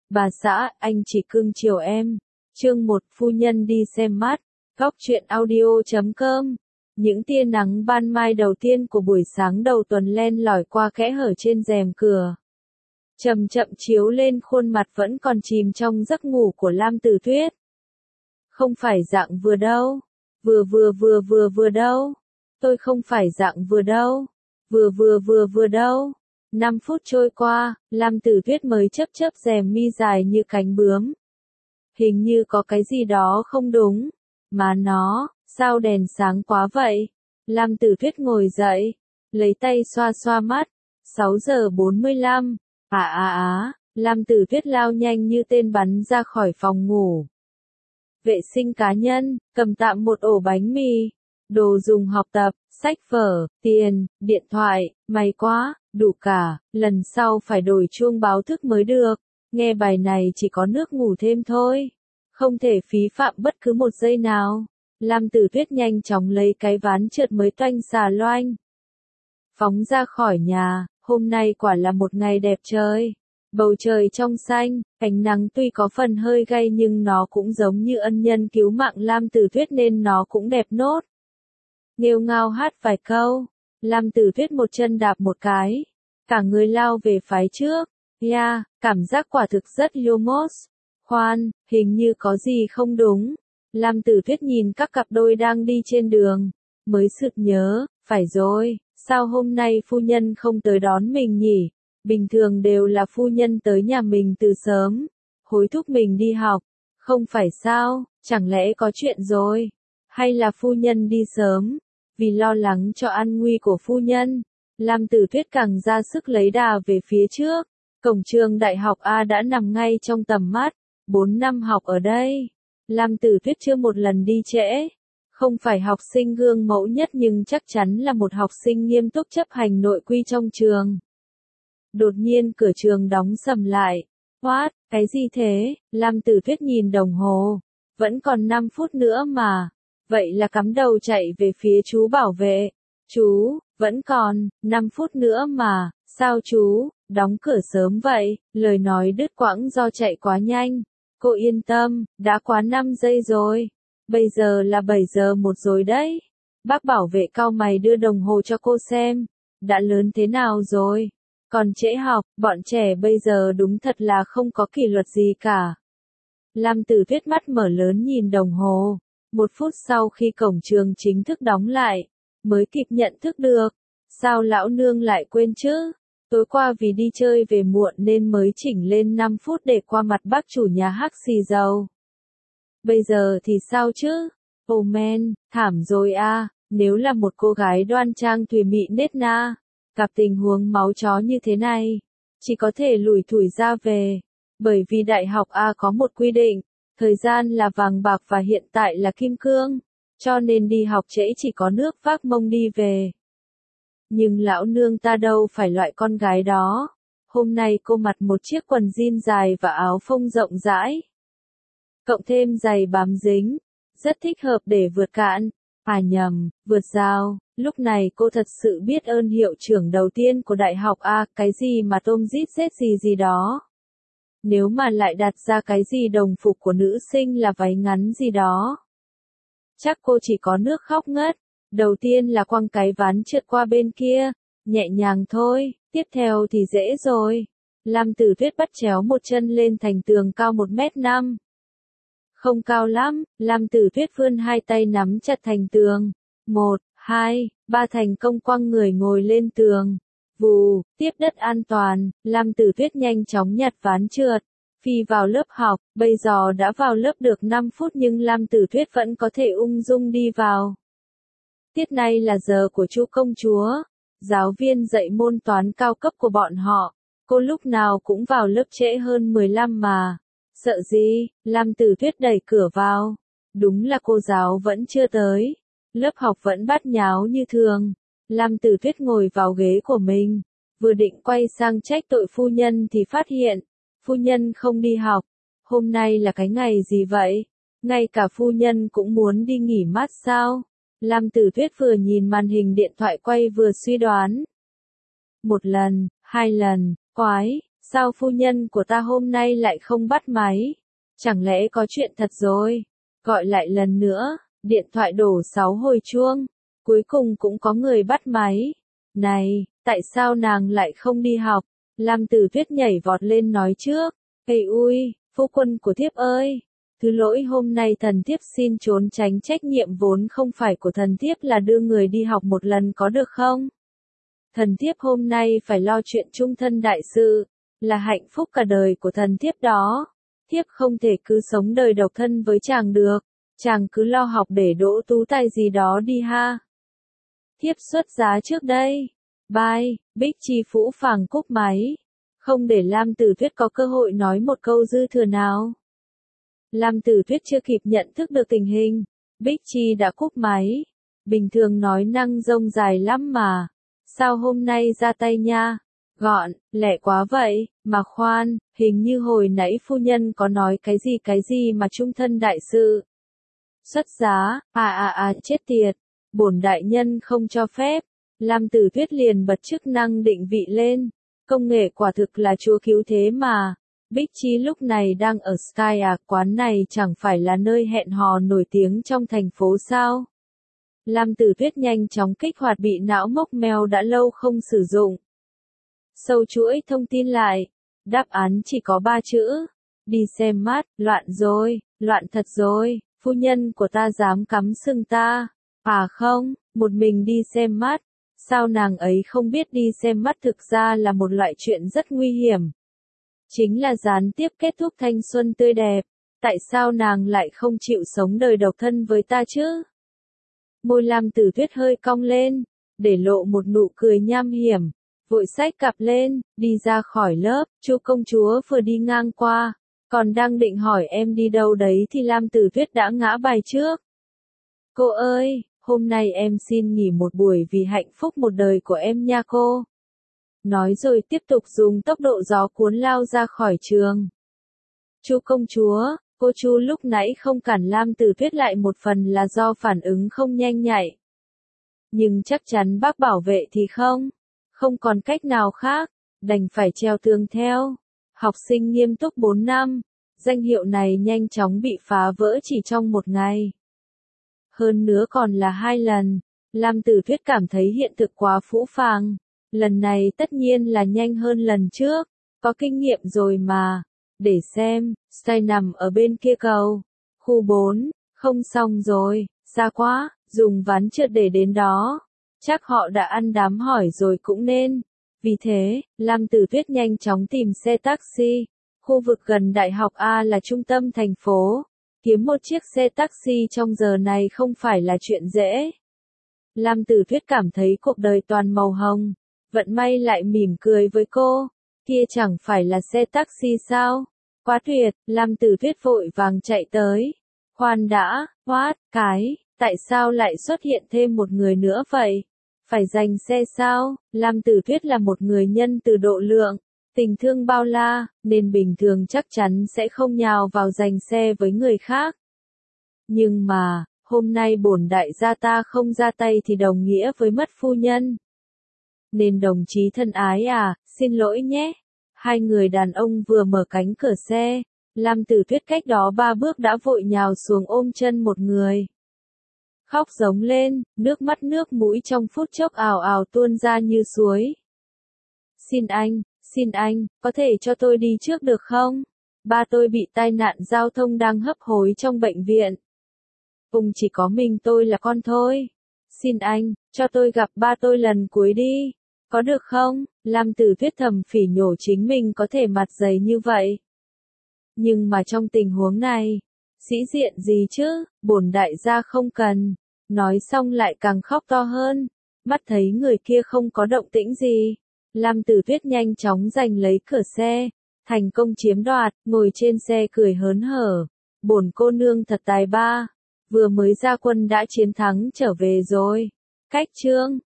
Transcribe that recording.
Bà xã, anh chỉ cưng chiều em. Chương 1, phu nhân đi xem mắt. Góc truyện audio.com. Những tia nắng ban mai đầu tiên của buổi sáng đầu tuần len lỏi qua kẽ hở trên rèm cửa. Chậm chậm chiếu lên khuôn mặt vẫn còn chìm trong giấc ngủ của Lam Tử Tuyết. Không phải dạng vừa đâu. Vừa đâu. Tôi không phải dạng vừa đâu. Vừa đâu. 5 phút trôi qua, Lam Tử Tuyết mới chớp rèm mi dài như cánh bướm. Hình như có cái gì đó không đúng. Mà nó, sao đèn sáng quá vậy? Lam Tử Tuyết ngồi dậy, lấy tay xoa mắt. 6 giờ 45. Lam Tử Tuyết lao nhanh như tên bắn ra khỏi phòng ngủ. Vệ sinh cá nhân, cầm tạm một ổ bánh mì, đồ dùng học tập, sách vở, tiền, điện thoại, may quá, đủ cả, lần sau phải đổi chuông báo thức mới được. Nghe bài này chỉ có nước ngủ thêm thôi. Không thể phí phạm bất cứ một giây nào. Lam Tử Tuyết nhanh chóng lấy cái ván trượt mới toanh xà loanh. Phóng ra khỏi nhà, hôm nay quả là một ngày đẹp trời. Bầu trời trong xanh, ánh nắng tuy có phần hơi gay nhưng nó cũng giống như ân nhân cứu mạng Lam Tử Tuyết nên nó cũng đẹp nốt. Nghêu ngao hát vài câu, Lam Tử Tuyết một chân đạp một cái, cả người lao về phái trước. Cảm giác quả thực rất Lumos. Khoan, hình như có gì không đúng. Lam Tử Tuyết nhìn các cặp đôi đang đi trên đường, mới sực nhớ, phải rồi, sao hôm nay phu nhân không tới đón mình nhỉ? Bình thường đều là phu nhân tới nhà mình từ sớm, hối thúc mình đi học, không phải sao, chẳng lẽ có chuyện rồi? Hay là phu nhân đi sớm, vì lo lắng cho an nguy của phu nhân? Lam Tử Tuyết càng ra sức lấy đà về phía trước, cổng trường đại học A đã nằm ngay trong tầm mắt, 4 năm học ở đây. Lam Tử Tuyết chưa một lần đi trễ, không phải học sinh gương mẫu nhất nhưng chắc chắn là một học sinh nghiêm túc chấp hành nội quy trong trường. Đột nhiên cửa trường đóng sầm lại. What, cái gì thế? Lam Tử Tuyết nhìn đồng hồ. Vẫn còn 5 phút nữa mà. Vậy là cắm đầu chạy về phía chú bảo vệ. Chú, vẫn còn 5 phút nữa mà. Sao chú, đóng cửa sớm vậy? Lời nói đứt quãng do chạy quá nhanh. Cô yên tâm, đã quá 5 giây rồi. Bây giờ là 7 giờ 1 rồi đấy. Bác bảo vệ cau mày đưa đồng hồ cho cô xem. Đã lớn thế nào rồi? Còn trễ học, bọn trẻ bây giờ đúng thật là không có kỷ luật gì cả. Lam Tử Tuyết mắt mở lớn nhìn đồng hồ. 1 phút sau khi cổng trường chính thức đóng lại, mới kịp nhận thức được. Sao lão nương lại quên chứ? Tối qua vì đi chơi về muộn nên mới chỉnh lên 5 phút để qua mặt bác chủ nhà hắc xì dầu. Bây giờ thì sao chứ? Oh man, thảm rồi à, nếu là một cô gái đoan trang thùy mị nết na, gặp tình huống máu chó như thế này, chỉ có thể lủi thủi ra về. Bởi vì đại học A có một quy định, thời gian là vàng bạc và hiện tại là kim cương, cho nên đi học trễ chỉ có nước vác mông đi về. Nhưng lão nương ta đâu phải loại con gái đó. Hôm nay cô mặc một chiếc quần jean dài và áo phông rộng rãi, cộng thêm giày bám dính, rất thích hợp để vượt cạn. Vượt rào. Lúc này cô thật sự biết ơn hiệu trưởng đầu tiên của đại học A, cái gì mà tôm rít rết gì đó. Nếu mà lại đặt ra cái gì đồng phục của nữ sinh là váy ngắn gì đó, chắc cô chỉ có nước khóc ngất. Đầu tiên là quăng cái ván trượt qua bên kia, nhẹ nhàng thôi, tiếp theo thì dễ rồi. Lam Tử Tuyết bắt chéo một chân lên thành tường cao 1m5. Không cao lắm, Lam Tử Tuyết vươn hai tay nắm chặt thành tường. 1, 2, 3 thành công quăng người ngồi lên tường. Vù, tiếp đất an toàn, Lam Tử Tuyết nhanh chóng nhặt ván trượt, phi vào lớp học. Bây giờ đã vào lớp được 5 phút nhưng Lam Tử Tuyết vẫn có thể ung dung đi vào. Tiết này là giờ của chú công chúa, giáo viên dạy môn toán cao cấp của bọn họ. Cô lúc nào cũng vào lớp trễ hơn 15 mà. Sợ gì? Lam Tử Tuyết đẩy cửa vào. Đúng là cô giáo vẫn chưa tới. Lớp học vẫn bát nháo như thường. Lam Tử Tuyết ngồi vào ghế của mình, vừa định quay sang trách tội phu nhân thì phát hiện, phu nhân không đi học. Hôm nay là cái ngày gì vậy? Ngay cả phu nhân cũng muốn đi nghỉ mát sao? Lam Tử Tuyết vừa nhìn màn hình điện thoại quay vừa suy đoán. 1 lần, 2 lần, quái, Sao phu nhân của ta hôm nay lại không bắt máy? Chẳng lẽ có chuyện thật rồi? Gọi lại lần nữa, điện thoại đổ 6 hồi chuông. Cuối cùng cũng có người bắt máy. Này, tại sao nàng lại không đi học? Lam Tử Tuyết nhảy vọt lên nói trước. Ây ui, phu quân của thiếp ơi! Thứ lỗi hôm nay thần thiếp xin trốn tránh trách nhiệm vốn không phải của thần thiếp là đưa người đi học một lần có được không? Thần thiếp hôm nay phải lo chuyện chung thân đại sự, là hạnh phúc cả đời của thần thiếp đó. Thiếp không thể cứ sống đời độc thân với chàng được, chàng cứ lo học để đỗ tú tài gì đó đi ha. Thiếp xuất giá trước đây. Bye, Bích Chi phũ phàng cúp máy. Không để Lam Tử Tuyết có cơ hội nói một câu dư thừa nào. Lam Tử Tuyết chưa kịp nhận thức được tình hình, Bích Chi đã cúp máy. Bình thường nói năng rông dài lắm mà. Sao hôm nay ra tay nha? Gọn, lẹ quá vậy, mà khoan, hình như hồi nãy phu nhân có nói cái gì mà chung thân đại sự. Xuất giá, chết tiệt, bổn đại nhân không cho phép. Lam Tử Tuyết liền bật chức năng định vị lên. Công nghệ quả thực là chúa cứu thế mà. Bích Chi lúc này đang ở Sky à, quán này chẳng phải là nơi hẹn hò nổi tiếng trong thành phố sao? Lam Tử Tuyết nhanh chóng kích hoạt bị não mốc mèo đã lâu không sử dụng. Sâu chuỗi thông tin lại. Đáp án chỉ có 3 chữ. Đi xem mắt, loạn rồi, loạn thật rồi, phu nhân của ta dám cắm sừng ta. À không, một mình đi xem mắt. Sao nàng ấy không biết đi xem mắt thực ra là một loại chuyện rất nguy hiểm. Chính là gián tiếp kết thúc thanh xuân tươi đẹp. Tại sao nàng lại không chịu sống đời độc thân với ta chứ? Môi Lam Tử Tuyết hơi cong lên, để lộ một nụ cười nham hiểm. Vội xách cặp lên, đi ra khỏi lớp. Chu công chúa vừa đi ngang qua, còn đang định hỏi em đi đâu đấy thì Lam Tử Tuyết đã ngã bài trước. Cô ơi, hôm nay em xin nghỉ một buổi vì hạnh phúc một đời của em nha cô. Nói rồi tiếp tục dùng tốc độ gió cuốn lao ra khỏi trường. Chu công chúa, cô Chu lúc nãy không cản Lam Tử Tuyết lại một phần là do phản ứng không nhanh nhạy. Nhưng chắc chắn bác bảo vệ thì không còn cách nào khác, đành phải treo tường theo. Học sinh nghiêm túc 4 năm, danh hiệu này nhanh chóng bị phá vỡ chỉ trong một ngày. Hơn nữa còn là 2 lần, Lam Tử Tuyết cảm thấy hiện thực quá phũ phàng. Lần này tất nhiên là nhanh hơn lần trước, có kinh nghiệm rồi mà. Để xem, Sky nằm ở bên kia cầu. Khu 4, không xong rồi, xa quá, dùng ván trượt để đến đó. Chắc họ đã ăn đám hỏi rồi cũng nên. Vì thế, Lam Tử Tuyết nhanh chóng tìm xe taxi. Khu vực gần Đại học A là trung tâm thành phố. Kiếm một chiếc xe taxi trong giờ này không phải là chuyện dễ. Lam Tử Tuyết cảm thấy cuộc đời toàn màu hồng. Vận may lại mỉm cười với cô. Kia chẳng phải là xe taxi sao? Quá tuyệt, Lam Tử Tuyết vội vàng chạy tới. Khoan đã, tại sao lại xuất hiện thêm một người nữa vậy? Phải giành xe sao? Lam Tử Tuyết là một người nhân từ độ lượng, tình thương bao la, nên bình thường chắc chắn sẽ không nhào vào giành xe với người khác. Nhưng mà, hôm nay bổn đại gia ta không ra tay thì đồng nghĩa với mất phu nhân. Nên đồng chí thân ái à, xin lỗi nhé. Hai người đàn ông vừa mở cánh cửa xe, Lam Tử Tuyết cách đó 3 bước đã vội nhào xuống ôm chân một người. Khóc giống lên, nước mắt nước mũi trong phút chốc ào ào tuôn ra như suối. Xin anh, có thể cho tôi đi trước được không? Ba tôi bị tai nạn giao thông đang hấp hối trong bệnh viện. Chỉ có mình tôi là con thôi. Xin anh, cho tôi gặp ba tôi lần cuối đi. Có được không? Lam Tử Tuyết thầm phỉ nhổ chính mình có thể mặt dày như vậy. Nhưng mà trong tình huống này, sĩ diện gì chứ, bổn đại gia không cần. Nói xong lại càng khóc to hơn. Mắt thấy người kia không có động tĩnh gì. Lam Tử Tuyết nhanh chóng giành lấy cửa xe. Thành công chiếm đoạt, ngồi trên xe cười hớn hở. Bổn cô nương thật tài ba. Vừa mới ra quân đã chiến thắng trở về rồi. Cách chương